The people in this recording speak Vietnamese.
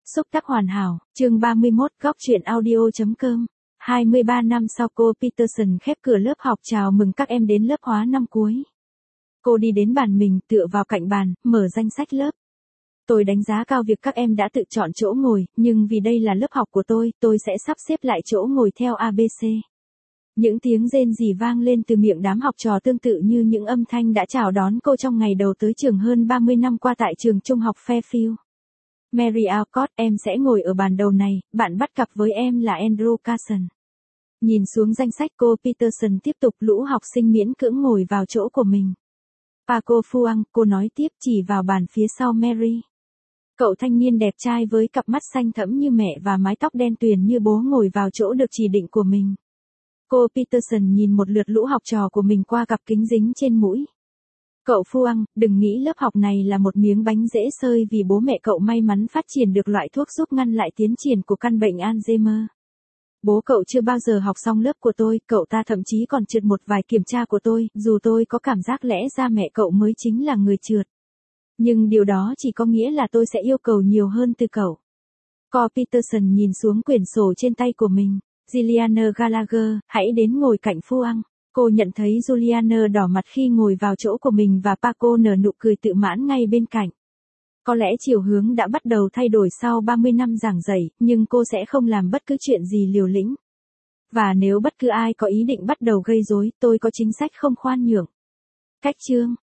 Xúc tác hoàn hảo, chương 31, góc chuyện audio.com. 23 năm sau cô Peterson khép cửa lớp học chào mừng các em đến lớp hóa năm cuối. Cô đi đến bàn mình, tựa vào cạnh bàn, mở danh sách lớp. Tôi đánh giá cao việc các em đã tự chọn chỗ ngồi, nhưng vì đây là lớp học của tôi sẽ sắp xếp lại chỗ ngồi theo ABC. Những tiếng rên rỉ vang lên từ miệng đám học trò tương tự như những âm thanh đã chào đón cô trong ngày đầu tới trường hơn 30 năm qua tại trường trung học Fairfield. Mary Alcott, em sẽ ngồi ở bàn đầu này, bạn bắt cặp với em là Andrew Carson. Nhìn xuống danh sách cô Peterson tiếp tục lũ học sinh miễn cưỡng ngồi vào chỗ của mình. Paco Fuang, cô nói tiếp chỉ vào bàn phía sau Mary. Cậu thanh niên đẹp trai với cặp mắt xanh thẫm như mẹ và mái tóc đen tuyền như bố ngồi vào chỗ được chỉ định của mình. Cô Peterson nhìn một lượt lũ học trò của mình qua cặp kính dính trên mũi. Cậu Fuang, đừng nghĩ lớp học này là một miếng bánh dễ xơi vì bố mẹ cậu may mắn phát triển được loại thuốc giúp ngăn lại tiến triển của căn bệnh Alzheimer. Bố cậu chưa bao giờ học xong lớp của tôi, cậu ta thậm chí còn trượt một vài kiểm tra của tôi, dù tôi có cảm giác lẽ ra mẹ cậu mới chính là người trượt. Nhưng điều đó chỉ có nghĩa là tôi sẽ yêu cầu nhiều hơn từ cậu. Cô Peterson nhìn xuống quyển sổ trên tay của mình. Juliana Gallagher, hãy đến ngồi cạnh Fuang. Cô nhận thấy Juliana đỏ mặt khi ngồi vào chỗ của mình và Paco nở nụ cười tự mãn ngay bên cạnh. Có lẽ chiều hướng đã bắt đầu thay đổi sau 30 năm giảng dạy, nhưng cô sẽ không làm bất cứ chuyện gì liều lĩnh. Và nếu bất cứ ai có ý định bắt đầu gây rối, tôi có chính sách không khoan nhượng. Cách chương